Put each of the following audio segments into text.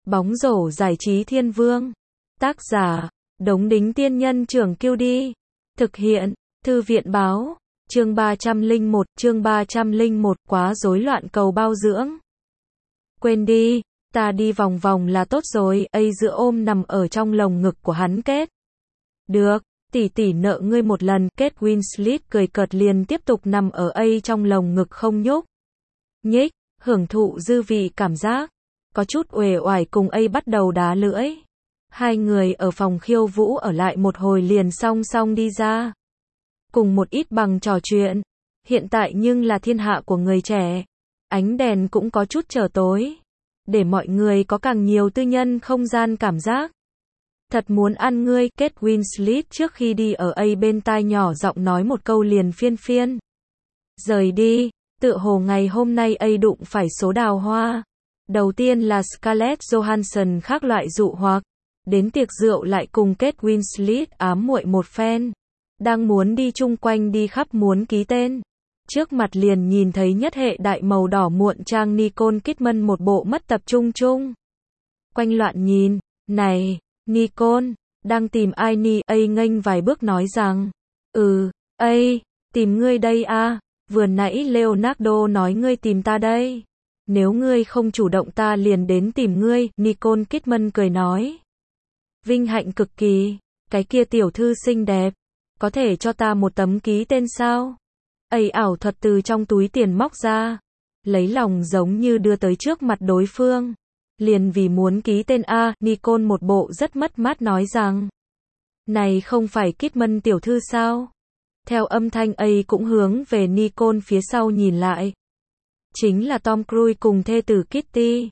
Bóng rổ giải trí thiên vương. Tác giả, Đống Đính Tiên Nhân Trưởng Kiêu Đi. Thực hiện, Thư viện Báo. Chương 301, quá rối loạn cầu bao dưỡng. Quên đi, ta đi vòng vòng là tốt rồi, ấy giữa ôm nằm ở trong lồng ngực của hắn Kết. Được, tỷ nợ ngươi một lần, Kate Winslet cười cợt liền tiếp tục nằm ở ấy trong lồng ngực không nhúc nhích, hưởng thụ dư vị cảm giác. Có chút uể oải cùng ấy bắt đầu đá lưỡi. Hai người ở phòng khiêu vũ ở lại một hồi liền song song đi ra. Cùng một ít bằng trò chuyện. Hiện tại nhưng là thiên hạ của người trẻ. Ánh đèn cũng có chút trở tối. Để mọi người có càng nhiều tư nhân không gian cảm giác. Thật muốn ăn ngươi, Kate Winslet trước khi đi ở ấy bên tai nhỏ giọng nói một câu liền phiên. Rời đi, tựa hồ ngày hôm nay ấy đụng phải số đào hoa. Đầu tiên là Scarlett Johansson khác loại dụ hoặc, đến tiệc rượu lại cùng Kate Winslet ám muội một phen. Đang muốn đi chung quanh đi khắp muốn ký tên. Trước mặt liền nhìn thấy nhất hệ đại màu đỏ muộn trang Nicole Kidman một bộ mất tập trung chung. Quanh loạn nhìn, này, Nicole, đang tìm ai ni? Ấy nghênh vài bước nói rằng, tìm ngươi đây à, vừa nãy Leonardo nói ngươi tìm ta đây. Nếu ngươi không chủ động ta liền đến tìm ngươi, Nicole Kidman cười nói. Vinh hạnh cực kỳ, cái kia tiểu thư xinh đẹp, có thể cho ta một tấm ký tên sao? Ấy ảo thuật từ trong túi tiền móc ra, lấy lòng giống như đưa tới trước mặt đối phương. Liền vì muốn ký tên a, Nicole một bộ rất mất mát nói rằng. Này không phải Kidman tiểu thư sao? Theo âm thanh ấy cũng hướng về Nicole phía sau nhìn lại. Chính là Tom Cruise cùng thê tử Kitty.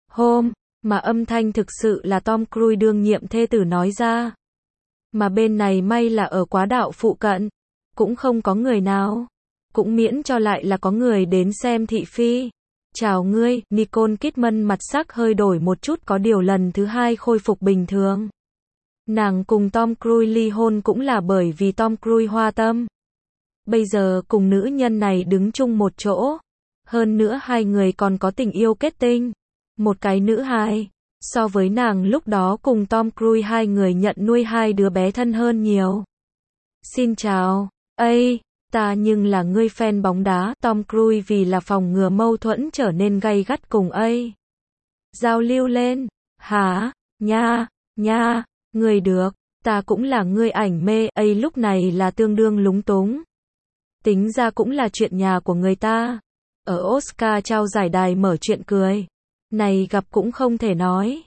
Mà âm thanh thực sự là Tom Cruise đương nhiệm thê tử nói ra. Mà bên này may là ở quá đạo phụ cận. Cũng không có người nào. Cũng miễn cho lại là có người đến xem thị phi. Chào ngươi, Nicole Kidman mặt sắc hơi đổi một chút có điều lần thứ hai khôi phục bình thường. Nàng cùng Tom Cruise ly hôn cũng là bởi vì Tom Cruise hoa tâm. Bây giờ cùng nữ nhân này đứng chung một chỗ. Hơn nữa hai người còn có tình yêu kết tinh. Một cái nữ hài. So với nàng lúc đó cùng Tom Cruise hai người nhận nuôi hai đứa bé thân hơn nhiều. Xin chào. Ta nhưng là ngươi fan bóng đá. Tom Cruise vì là phòng ngừa mâu thuẫn trở nên gay gắt cùng giao lưu lên. Hả? Nha, ngươi được. Ta cũng là ngươi ảnh mê. Lúc này là tương đương lúng túng. Tính ra cũng là chuyện nhà của người ta. Ở Oscar trao giải đài mở chuyện cười. Này gặp cũng không thể nói.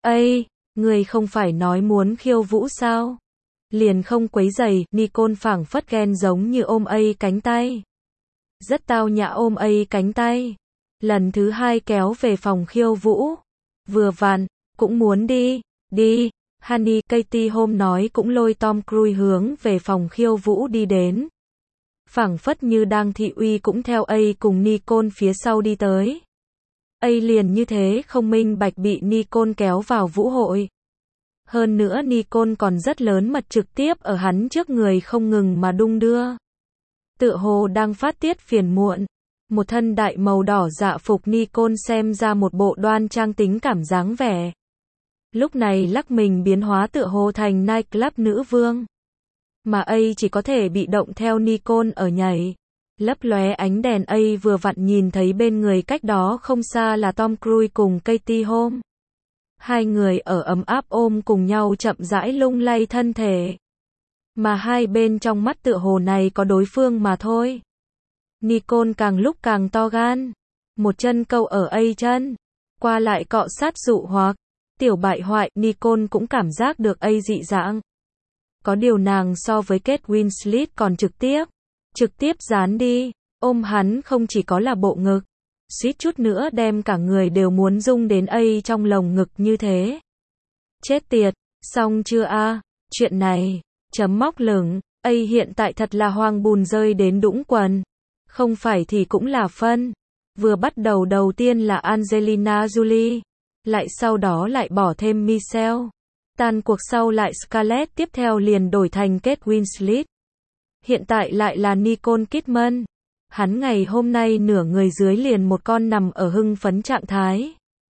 Người không phải nói muốn khiêu vũ sao? Liền không quấy giày, Nicole phảng phất ghen giống như ôm cánh tay. Rất tao nhã ôm cánh tay. Lần thứ hai kéo về phòng khiêu vũ. Vừa vặn, cũng muốn đi. Honey, Katie hôm nói cũng lôi Tom Cruise hướng về phòng khiêu vũ đi đến. Phảng phất như đang thị uy cũng theo cùng Nicole phía sau đi tới. Liền như thế không minh bạch bị Nicole kéo vào vũ hội. Hơn nữa Nicole còn rất lớn mật trực tiếp ở hắn trước người không ngừng mà đung đưa. Tựa hồ đang phát tiết phiền muộn. Một thân đại màu đỏ dạ phục Nicole xem ra một bộ đoan trang tính cảm dáng vẻ. Lúc này lắc mình biến hóa tựa hồ thành nightclub nữ vương. Mà chỉ có thể bị động theo Nicole ở nhảy. Lấp lóe ánh đèn vừa vặn nhìn thấy bên người cách đó không xa là Tom Cruise cùng Katie Holmes. Hai người ở ấm áp ôm cùng nhau chậm rãi lung lay thân thể. Mà hai bên trong mắt tựa hồ này có đối phương mà thôi. Nicole càng lúc càng to gan. Một chân câu ở chân. Qua lại cọ sát dụ hoặc. Tiểu bại hoại, Nicole cũng cảm giác được dị dạng. Có điều nàng so với Kate Winslet còn trực tiếp dán đi, ôm hắn không chỉ có là bộ ngực, suýt chút nữa đem cả người đều muốn rung đến trong lồng ngực như thế. Chết tiệt, xong chưa a? Chuyện này, chấm móc lửng, hiện tại thật là hoang bùn rơi đến đũng quần. Không phải thì cũng là phân. Vừa bắt đầu đầu tiên là Angelina Jolie, lại sau đó lại bỏ thêm Michelle. Tan cuộc sau lại Scarlett, tiếp theo liền đổi thành Kate Winslet. Hiện tại lại là Nicole Kidman. Hắn ngày hôm nay nửa người dưới liền một con nằm ở hưng phấn trạng thái.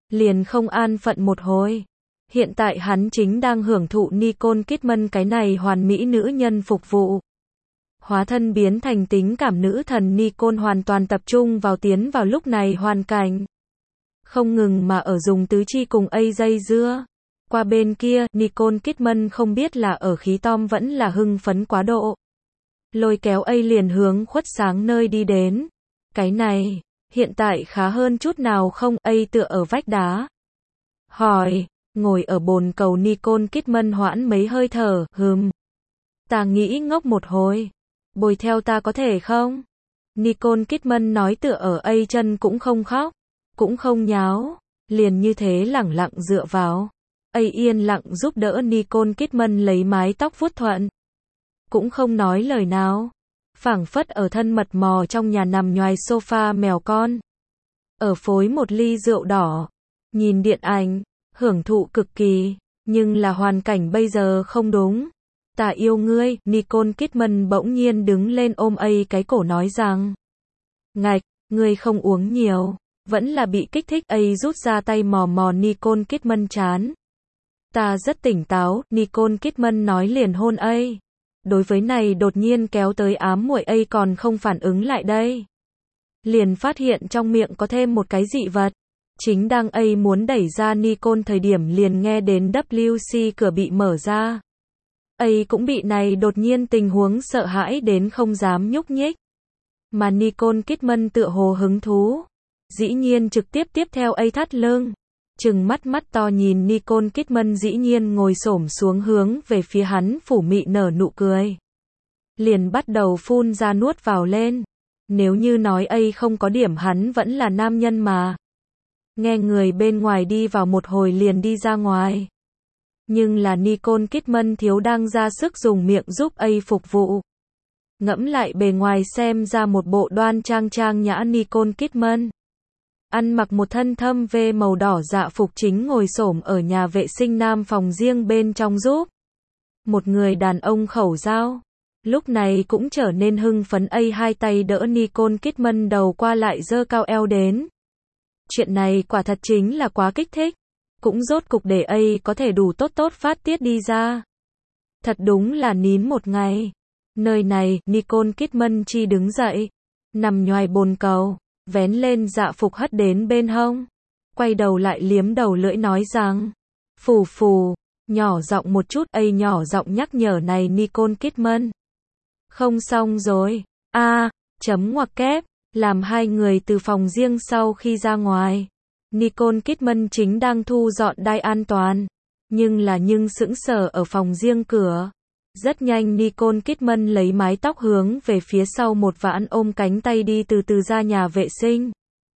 liền không an phận một hồi. Hiện tại hắn chính đang hưởng thụ Nicole Kidman cái này hoàn mỹ nữ nhân phục vụ. Hóa thân biến thành tính cảm nữ thần Nicole hoàn toàn tập trung vào tiến vào lúc này hoàn cảnh. Không ngừng mà ở dùng tứ chi cùng dây dưa. Qua bên kia, Nicole Kidman không biết là ở khí Tom vẫn là hưng phấn quá độ. Lôi kéo liền hướng khuất sáng nơi đi đến. Cái này, hiện tại khá hơn chút nào không? Tựa ở vách đá. Hỏi, ngồi ở bồn cầu Nicole Kidman hoãn mấy hơi thở, ta nghĩ ngốc một hồi. Bồi theo ta có thể không? Nicole Kidman nói tựa ở chân cũng không khóc, cũng không nháo, liền như thế lẳng lặng dựa vào. Yên lặng giúp đỡ Nicole Kidman lấy mái tóc vuốt thuận. Cũng không nói lời nào. Phảng phất ở thân mật mò trong nhà nằm nhoài sofa mèo con. Ở phối một ly rượu đỏ. Nhìn điện ảnh, hưởng thụ cực kỳ. Nhưng là hoàn cảnh bây giờ không đúng. Ta yêu ngươi, Nicole Kidman bỗng nhiên đứng lên ôm cái cổ nói rằng. Ngạch, ngươi không uống nhiều. Vẫn là bị kích thích rút ra tay mò mò Nicole Kidman chán. Ta rất tỉnh táo, Nicole Kidman nói liền hôn Đối với này đột nhiên kéo tới ám muội còn không phản ứng lại đây. Liền phát hiện trong miệng có thêm một cái dị vật. Chính đang muốn đẩy ra Nicole thời điểm liền nghe đến WC cửa bị mở ra. Cũng bị này đột nhiên tình huống sợ hãi đến không dám nhúc nhích. Mà Nicole Kidman tựa hồ hứng thú. Dĩ nhiên trực tiếp tiếp theo thắt lưng. Trừng mắt to nhìn Nicole Kidman dĩ nhiên ngồi xổm xuống hướng về phía hắn phủ mị nở nụ cười. Liền bắt đầu phun ra nuốt vào lên. Nếu như nói không có điểm hắn vẫn là nam nhân mà. Nghe người bên ngoài đi vào một hồi liền đi ra ngoài. Nhưng là Nicole Kidman thiếu đang ra sức dùng miệng giúp phục vụ. Ngẫm lại bề ngoài xem ra một bộ đoan trang nhã Nicole Kidman. Ăn mặc một thân thâm vê màu đỏ dạ phục chính ngồi xổm ở nhà vệ sinh nam phòng riêng bên trong giúp một người đàn ông khẩu giao. Lúc này cũng trở nên hưng phấn hai tay đỡ Nicole Kidman đầu qua lại giơ cao eo đến. Chuyện này quả thật chính là quá kích thích. Cũng rốt cục để có thể đủ tốt phát tiết đi ra. Thật đúng là nín một ngày. Nơi này, Nicole Kidman chi đứng dậy. Nằm nhoài bồn cầu. Vén lên dạ phục hất đến bên hông. Quay đầu lại liếm đầu lưỡi nói rằng. Phù, nhỏ giọng một chút nhỏ giọng nhắc nhở này Nicole Kidman. Không xong rồi. Chấm ngoặc kép. Làm hai người từ phòng riêng sau khi ra ngoài. Nicole Kidman chính đang thu dọn đai an toàn. Nhưng sững sờ ở phòng riêng cửa. Rất nhanh Nicole Kidman lấy mái tóc hướng về phía sau một vãn ôm cánh tay đi từ từ ra nhà vệ sinh.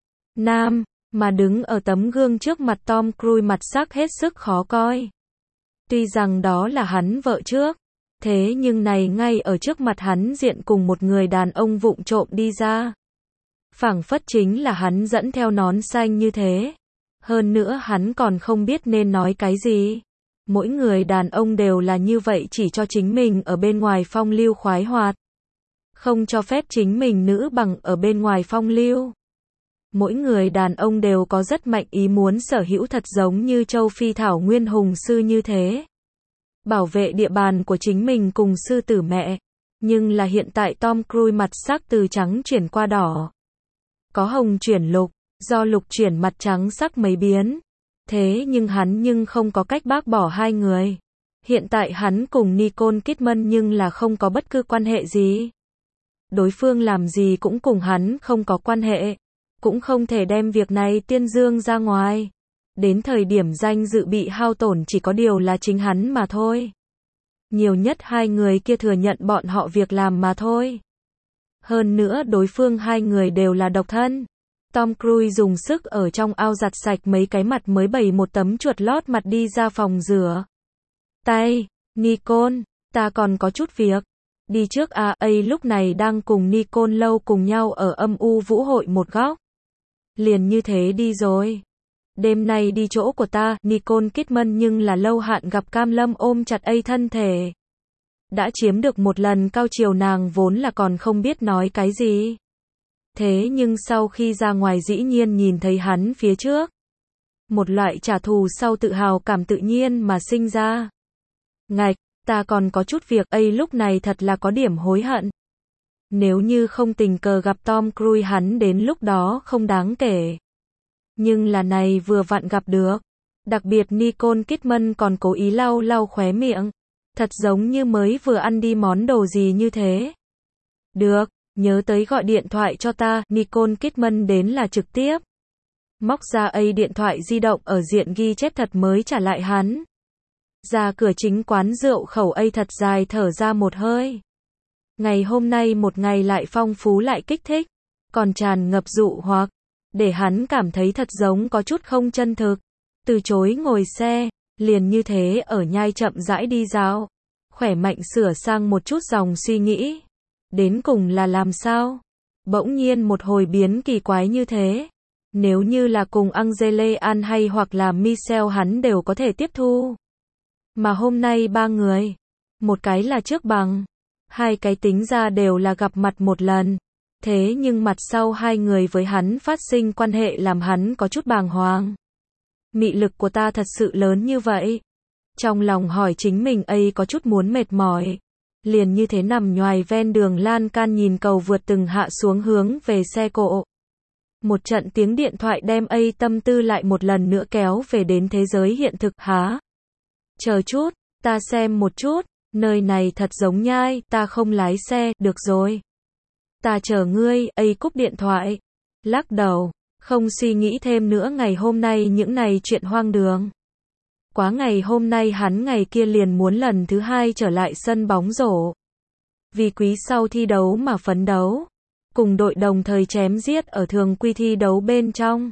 Nam, mà đứng ở tấm gương trước mặt Tom Cruise mặt sắc hết sức khó coi. Tuy rằng đó là hắn vợ trước. Thế nhưng này ngay ở trước mặt hắn diện cùng một người đàn ông vụng trộm đi ra. Phảng phất chính là hắn dẫn theo nón xanh như thế. Hơn nữa hắn còn không biết nên nói cái gì. Mỗi người đàn ông đều là như vậy chỉ cho chính mình ở bên ngoài phong lưu khoái hoạt. Không cho phép chính mình nữ bằng ở bên ngoài phong lưu. Mỗi người đàn ông đều có rất mạnh ý muốn sở hữu thật giống như châu Phi thảo nguyên hùng sư như thế. Bảo vệ địa bàn của chính mình cùng sư tử mẹ. Nhưng là hiện tại Tom Cruise mặt sắc từ trắng chuyển qua đỏ. Có hồng chuyển lục, do lục chuyển mặt trắng sắc mấy biến. Thế nhưng hắn không có cách bác bỏ hai người. Hiện tại hắn cùng Nicole Kidman nhưng là không có bất cứ quan hệ gì. Đối phương làm gì cũng cùng hắn không có quan hệ. Cũng không thể đem việc này tuyên dương ra ngoài. Đến thời điểm danh dự bị hao tổn chỉ có điều là chính hắn mà thôi. Nhiều nhất hai người kia thừa nhận bọn họ việc làm mà thôi. Hơn nữa đối phương hai người đều là độc thân. Tom Cruise dùng sức ở trong ao giặt sạch mấy cái mặt mới bày một tấm chuột lót mặt đi ra phòng rửa tay. Nicole, ta còn có chút việc. Đi trước lúc này đang cùng Nicole Lâu cùng nhau ở âm u vũ hội một góc. Liền như thế đi rồi. Đêm nay đi chỗ của ta, Nicole Kidman nhưng là lâu hạn gặp cam lâm ôm chặt thân thể. Đã chiếm được một lần cao chiều nàng vốn là còn không biết nói cái gì. Thế nhưng sau khi ra ngoài dĩ nhiên nhìn thấy hắn phía trước. một loại trả thù sau tự hào cảm tự nhiên mà sinh ra. Ngạch, ta còn có chút việc, ấy lúc này thật là có điểm hối hận. Nếu như không tình cờ gặp Tom Cruise hắn đến lúc đó không đáng kể. Nhưng là này vừa vặn gặp được. Đặc biệt Nicole Kidman còn cố ý lau lau khóe miệng. Thật giống như mới vừa ăn đi món đồ gì như thế. Được, nhớ tới gọi điện thoại cho ta, Nicole Kidman đến là trực tiếp. Móc ra điện thoại di động ở diện ghi chép thật mới trả lại hắn. Ra cửa chính quán rượu khẩu thật dài thở ra một hơi. Ngày hôm nay một ngày lại phong phú lại kích thích, còn tràn ngập dụ hoặc, để hắn cảm thấy thật giống có chút không chân thực. Từ chối ngồi xe, liền như thế ở nhai chậm rãi đi dạo, khỏe mạnh sửa sang một chút dòng suy nghĩ. Đến cùng là làm sao? Bỗng nhiên một hồi biến kỳ quái như thế. Nếu như là cùng Angela An hay hoặc là Michelle hắn đều có thể tiếp thu. Mà hôm nay ba người, một cái là trước bằng, hai cái tính ra đều là gặp mặt một lần. Thế nhưng mặt sau hai người với hắn phát sinh quan hệ làm hắn có chút bàng hoàng. Mị lực của ta thật sự lớn như vậy. Trong lòng hỏi chính mình có chút muốn mệt mỏi. Liền như thế nằm nhoài ven đường lan can nhìn cầu vượt từng hạ xuống hướng về xe cộ. Một trận tiếng điện thoại đem tâm tư lại một lần nữa kéo về đến thế giới hiện thực. Hả? Chờ chút, ta xem một chút, nơi này thật giống nhai, ta không lái xe, được rồi. Ta chờ ngươi, cúp điện thoại. Lắc đầu, không suy nghĩ thêm nữa ngày hôm nay những này chuyện hoang đường. Quá ngày hôm nay hắn ngày kia liền muốn lần thứ hai trở lại sân bóng rổ. Vì quý sau thi đấu mà phấn đấu. Cùng đội đồng thời chém giết ở thường quy thi đấu bên trong.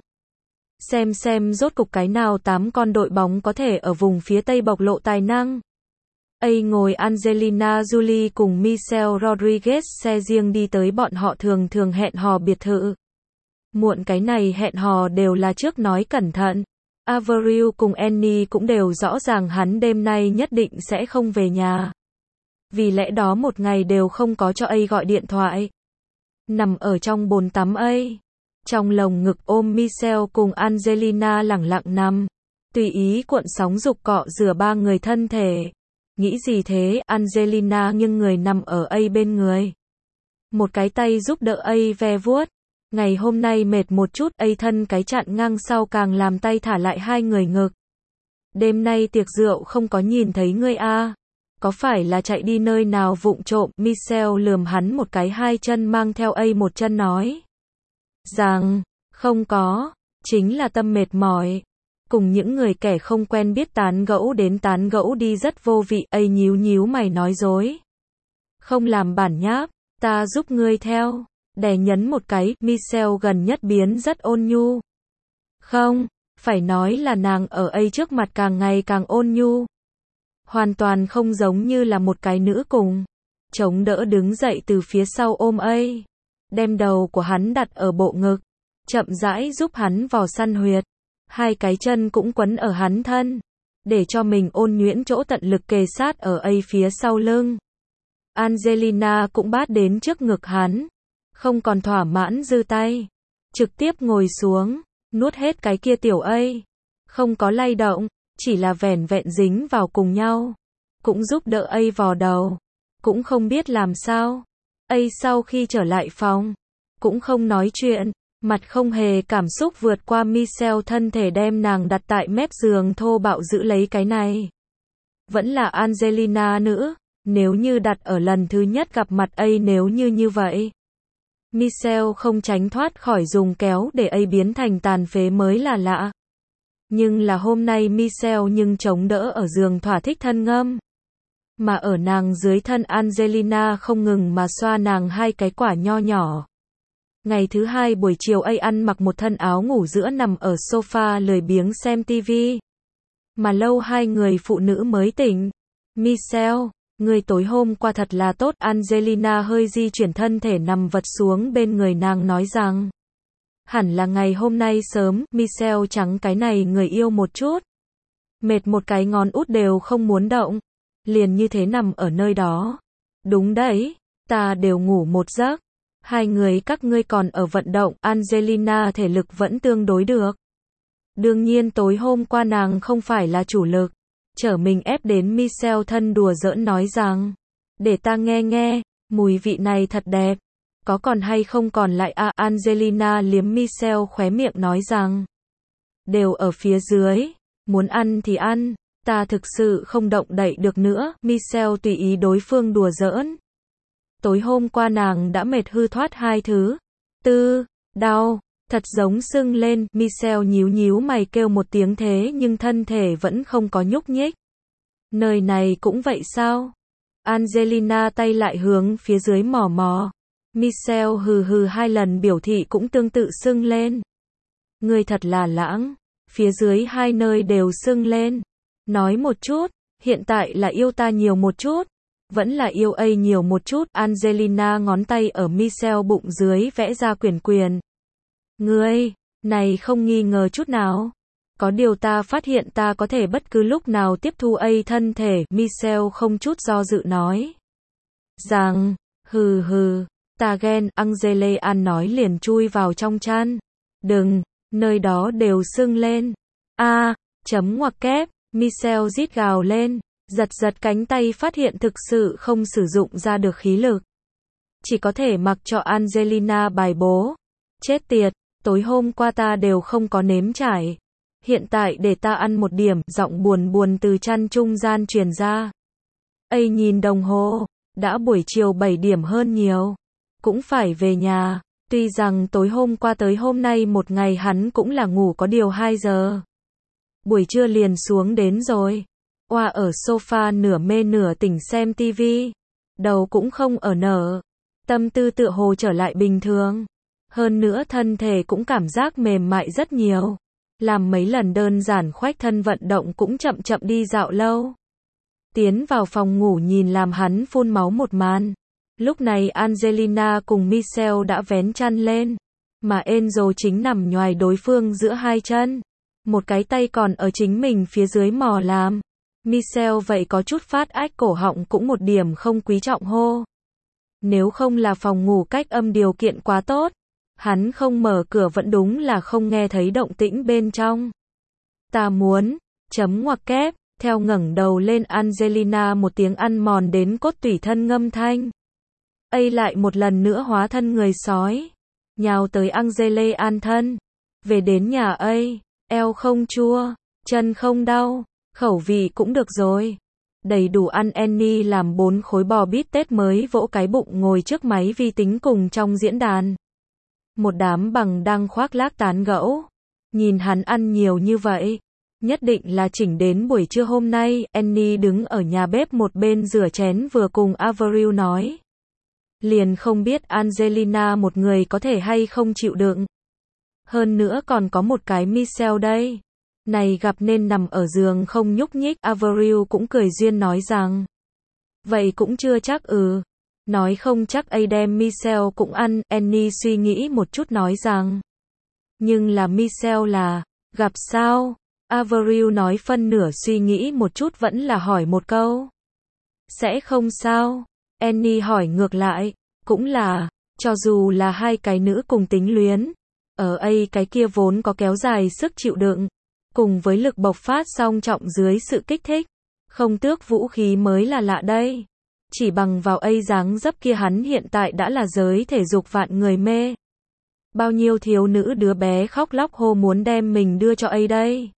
Xem rốt cục cái nào 8 con đội bóng có thể ở vùng phía Tây bộc lộ tài năng. Ngồi Angelina Jolie cùng Michelle Rodriguez xe riêng đi tới bọn họ thường hẹn hò biệt thự. Muộn cái này hẹn hò đều là trước nói cẩn thận. Avril cùng Annie cũng đều rõ ràng hắn đêm nay nhất định sẽ không về nhà. Vì lẽ đó một ngày đều không có cho gọi điện thoại. Nằm ở trong bồn tắm trong lồng ngực ôm Michelle cùng Angelina lẳng lặng nằm. Tùy ý cuộn sóng dục cọ rửa ba người thân thể. Nghĩ gì thế? Angelina nghiêng người nằm ở bên người. Một cái tay giúp đỡ ve vuốt. Ngày hôm nay mệt một chút thân cái chặn ngang sau càng làm tay thả lại hai người ngực. Đêm nay tiệc rượu không có nhìn thấy ngươi à? Có phải là chạy đi nơi nào vụng trộm? Michelle lườm hắn một cái, hai chân mang theo một chân nói rằng không có, chính là tâm mệt mỏi. Cùng những người kẻ không quen biết tán gẫu đến tán gẫu đi rất vô vị. Nhíu mày nói dối. Không làm bản nháp, ta giúp ngươi theo. Đè nhấn một cái, Michelle gần nhất biến rất ôn nhu. Không, phải nói là nàng ở trước mặt càng ngày càng ôn nhu. Hoàn toàn không giống như là một cái nữ cùng. Chống đỡ đứng dậy từ phía sau ôm đem đầu của hắn đặt ở bộ ngực. Chậm rãi giúp hắn vò săn huyệt. Hai cái chân cũng quấn ở hắn thân. Để cho mình ôn nhuyễn chỗ tận lực kề sát ở phía sau lưng. Angelina cũng bát đến trước ngực hắn. Không còn thỏa mãn dư tay. Trực tiếp ngồi xuống. Nuốt hết cái kia tiểu không có lay động. Chỉ là vẻn vẹn dính vào cùng nhau. Cũng giúp đỡ vò đầu. Cũng không biết làm sao. Sau khi trở lại phòng. Cũng không nói chuyện. Mặt không hề cảm xúc vượt qua Michelle thân thể đem nàng đặt tại mép giường thô bạo giữ lấy cái này. Vẫn là Angelina nữa. Nếu như đặt ở lần thứ nhất gặp mặt nếu như vậy. Michelle không tránh thoát khỏi dùng kéo để biến thành tàn phế mới là lạ. Nhưng là hôm nay Michelle nhưng chống đỡ ở giường thỏa thích thân ngâm. Mà ở nàng dưới thân Angelina không ngừng mà xoa nàng hai cái quả nho nhỏ. Ngày thứ hai buổi chiều ăn mặc một thân áo ngủ giữa nằm ở sofa lười biếng xem tivi. Mà lâu hai người phụ nữ mới tỉnh. Michelle, người tối hôm qua thật là tốt. Angelina hơi di chuyển thân thể nằm vật xuống bên người nàng nói rằng. Hẳn là ngày hôm nay sớm, Michelle trắng cái này người yêu một chút. Mệt một cái ngón út đều không muốn động. Liền như thế nằm ở nơi đó. Đúng đấy, ta đều ngủ một giấc. Hai người các ngươi còn ở vận động. Angelina thể lực vẫn tương đối được. Đương nhiên tối hôm qua nàng không phải là chủ lực. Trở mình ép đến Michelle thân đùa giỡn nói rằng, để ta nghe nghe, mùi vị này thật đẹp. Có còn hay không còn lại à? Angelina liếm Michelle khóe miệng nói rằng, đều ở phía dưới, muốn ăn thì ăn, ta thực sự không động đậy được nữa. Michelle tùy ý đối phương đùa giỡn. Tối hôm qua nàng đã mệt hư thoát 2 thứ. Đau, thật giống sưng lên. Michelle nhíu nhíu mày kêu một tiếng thế nhưng thân thể vẫn không có nhúc nhích. Nơi này cũng vậy sao? Angelina tay lại hướng phía dưới mò mò. Michelle hừ hừ 2 lần biểu thị cũng tương tự sưng lên. Ngươi thật là lãng, phía dưới 2 nơi đều sưng lên. Nói một chút, hiện tại là yêu ta nhiều một chút, vẫn là yêu A nhiều một chút. Angelina ngón tay ở Michelle bụng dưới vẽ ra quyền. Ngươi, này không nghi ngờ chút nào. Có điều ta phát hiện ta có thể bất cứ lúc nào tiếp thu A thân thể. Michelle không chút do dự nói rằng, hừ hừ, ta ghen. Angelina nói liền chui vào trong chăn. Đừng, nơi đó đều sưng lên. Chấm ngoặc kép. Michelle rít gào lên, giật cánh tay phát hiện thực sự không sử dụng ra được khí lực. Chỉ có thể mặc cho Angelina bài bố. Chết tiệt, tối hôm qua ta đều không có nếm trải. Hiện tại để ta ăn một điểm. Giọng buồn từ chăn trung gian truyền ra. Nhìn đồng hồ, đã buổi chiều 7 điểm hơn nhiều. Cũng phải về nhà. Tuy rằng tối hôm qua tới hôm nay một ngày hắn cũng là ngủ có điều 2 giờ. Buổi trưa liền xuống đến rồi. Oa ở sofa nửa mê nửa tỉnh xem tivi. Đầu cũng không ở nở. Tâm tư tựa hồ trở lại bình thường. Hơn nữa thân thể cũng cảm giác mềm mại rất nhiều. Làm mấy lần đơn giản khoách thân vận động cũng chậm đi dạo lâu. Tiến vào phòng ngủ nhìn làm hắn phun máu một màn. Lúc này Angelina cùng Michelle đã vén chăn lên. Mà Enzo chính nằm nhoài đối phương giữa 2 chân. Một cái tay còn ở chính mình phía dưới mò làm. Michelle vậy có chút phát ách cổ họng cũng một điểm không quý trọng hô. Nếu không là phòng ngủ cách âm điều kiện quá tốt, hắn không mở cửa vẫn đúng là không nghe thấy động tĩnh bên trong. Ta muốn, chấm ngoặc kép, theo ngẩng đầu lên Angelina một tiếng ăn mòn đến cốt tủy thân ngâm thanh. Lại một lần nữa hóa thân người sói. Nhào tới Angelina thân. Về đến nhà eo không chua, chân không đau, khẩu vị cũng được rồi. Đầy đủ ăn. Annie làm 4 khối bò bít tết mới vỗ cái bụng ngồi trước máy vi tính cùng trong diễn đàn. Một đám bằng đang khoác lác tán gẫu. Nhìn hắn ăn nhiều như vậy, nhất định là chỉnh đến buổi trưa hôm nay. Annie đứng ở nhà bếp một bên rửa chén vừa cùng Avril nói. Liền không biết Angelina một người có thể hay không chịu đựng. Hơn nữa còn có một cái Michelle đây. Này gặp nên nằm ở giường không nhúc nhích. Avril cũng cười duyên nói rằng. Vậy cũng chưa chắc Nói không chắc đem Michelle cũng ăn. Annie suy nghĩ một chút nói rằng. Nhưng là Michelle là, gặp sao? Avril nói phân nửa suy nghĩ một chút vẫn là hỏi một câu. Sẽ không sao? Annie hỏi ngược lại, cũng là, cho dù là 2 cái nữ cùng tính luyến. Ở cái kia vốn có kéo dài sức chịu đựng. Cùng với lực bộc phát song trọng dưới sự kích thích. Không tước vũ khí mới là lạ đây. Chỉ bằng vào dáng dấp kia hắn hiện tại đã là giới thể dục vạn người mê. Bao nhiêu thiếu nữ đứa bé khóc lóc hô muốn đem mình đưa cho đây.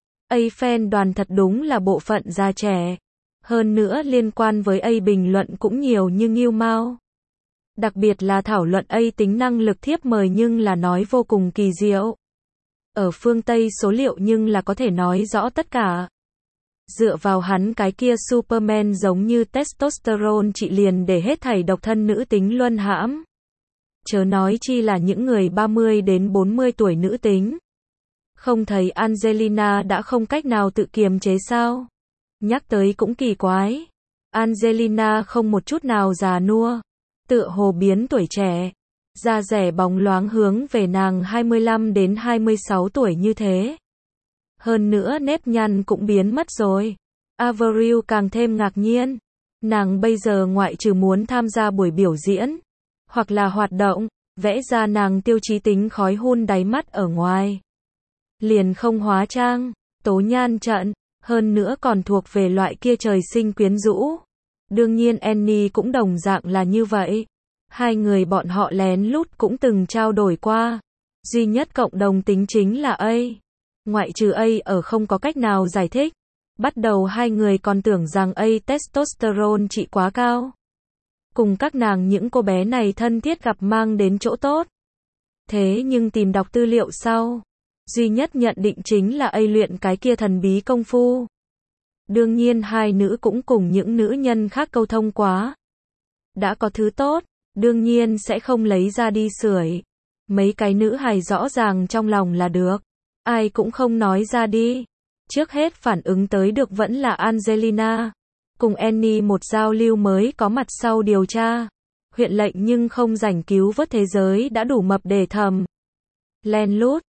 Fan đoàn thật đúng là bộ phận già trẻ. Hơn nữa liên quan với bình luận cũng nhiều như nghêu mao. Đặc biệt là thảo luận tính năng lực thiếp mời nhưng là nói vô cùng kỳ diệu. Ở phương Tây số liệu nhưng là có thể nói rõ tất cả. Dựa vào hắn cái kia Superman giống như testosterone trị liền để hết thảy độc thân nữ tính luân hãm. Chớ nói chi là những người 30 đến 40 tuổi nữ tính. Không thấy Angelina đã không cách nào tự kiềm chế sao? Nhắc tới cũng kỳ quái. Angelina không một chút nào già nua. Tựa hồ biến tuổi trẻ. Da rẻ bóng loáng hướng về nàng 25 đến 26 tuổi như thế. Hơn nữa nếp nhăn cũng biến mất rồi. Avril càng thêm ngạc nhiên. Nàng bây giờ ngoại trừ muốn tham gia buổi biểu diễn, hoặc là hoạt động, vẽ ra nàng tiêu chí tính khói hun đáy mắt ở ngoài. liền không hóa trang, tố nhan trận, hơn nữa còn thuộc về loại kia trời sinh quyến rũ. Đương nhiên Annie cũng đồng dạng là như vậy. Hai người bọn họ lén lút cũng từng trao đổi qua. Duy nhất cộng đồng tính chính là A. Ngoại trừ A ở không có cách nào giải thích. Bắt đầu hai người còn tưởng rằng A testosterone trị quá cao. Cùng các nàng những cô bé này thân thiết gặp mang đến chỗ tốt. Thế nhưng tìm đọc tư liệu sau, duy nhất nhận định chính là A luyện cái kia thần bí công phu. Đương nhiên hai nữ cũng cùng những nữ nhân khác câu thông quá. Đã có thứ tốt, đương nhiên sẽ không lấy ra đi sưởi. Mấy cái nữ hài rõ ràng trong lòng là được. Ai cũng không nói ra đi. Trước hết phản ứng tới được vẫn là Angelina. Cùng Annie một giao lưu mới có mặt sau điều tra. Huyện lệnh nhưng không rảnh cứu vớt thế giới đã đủ mập để thầm. Len lút,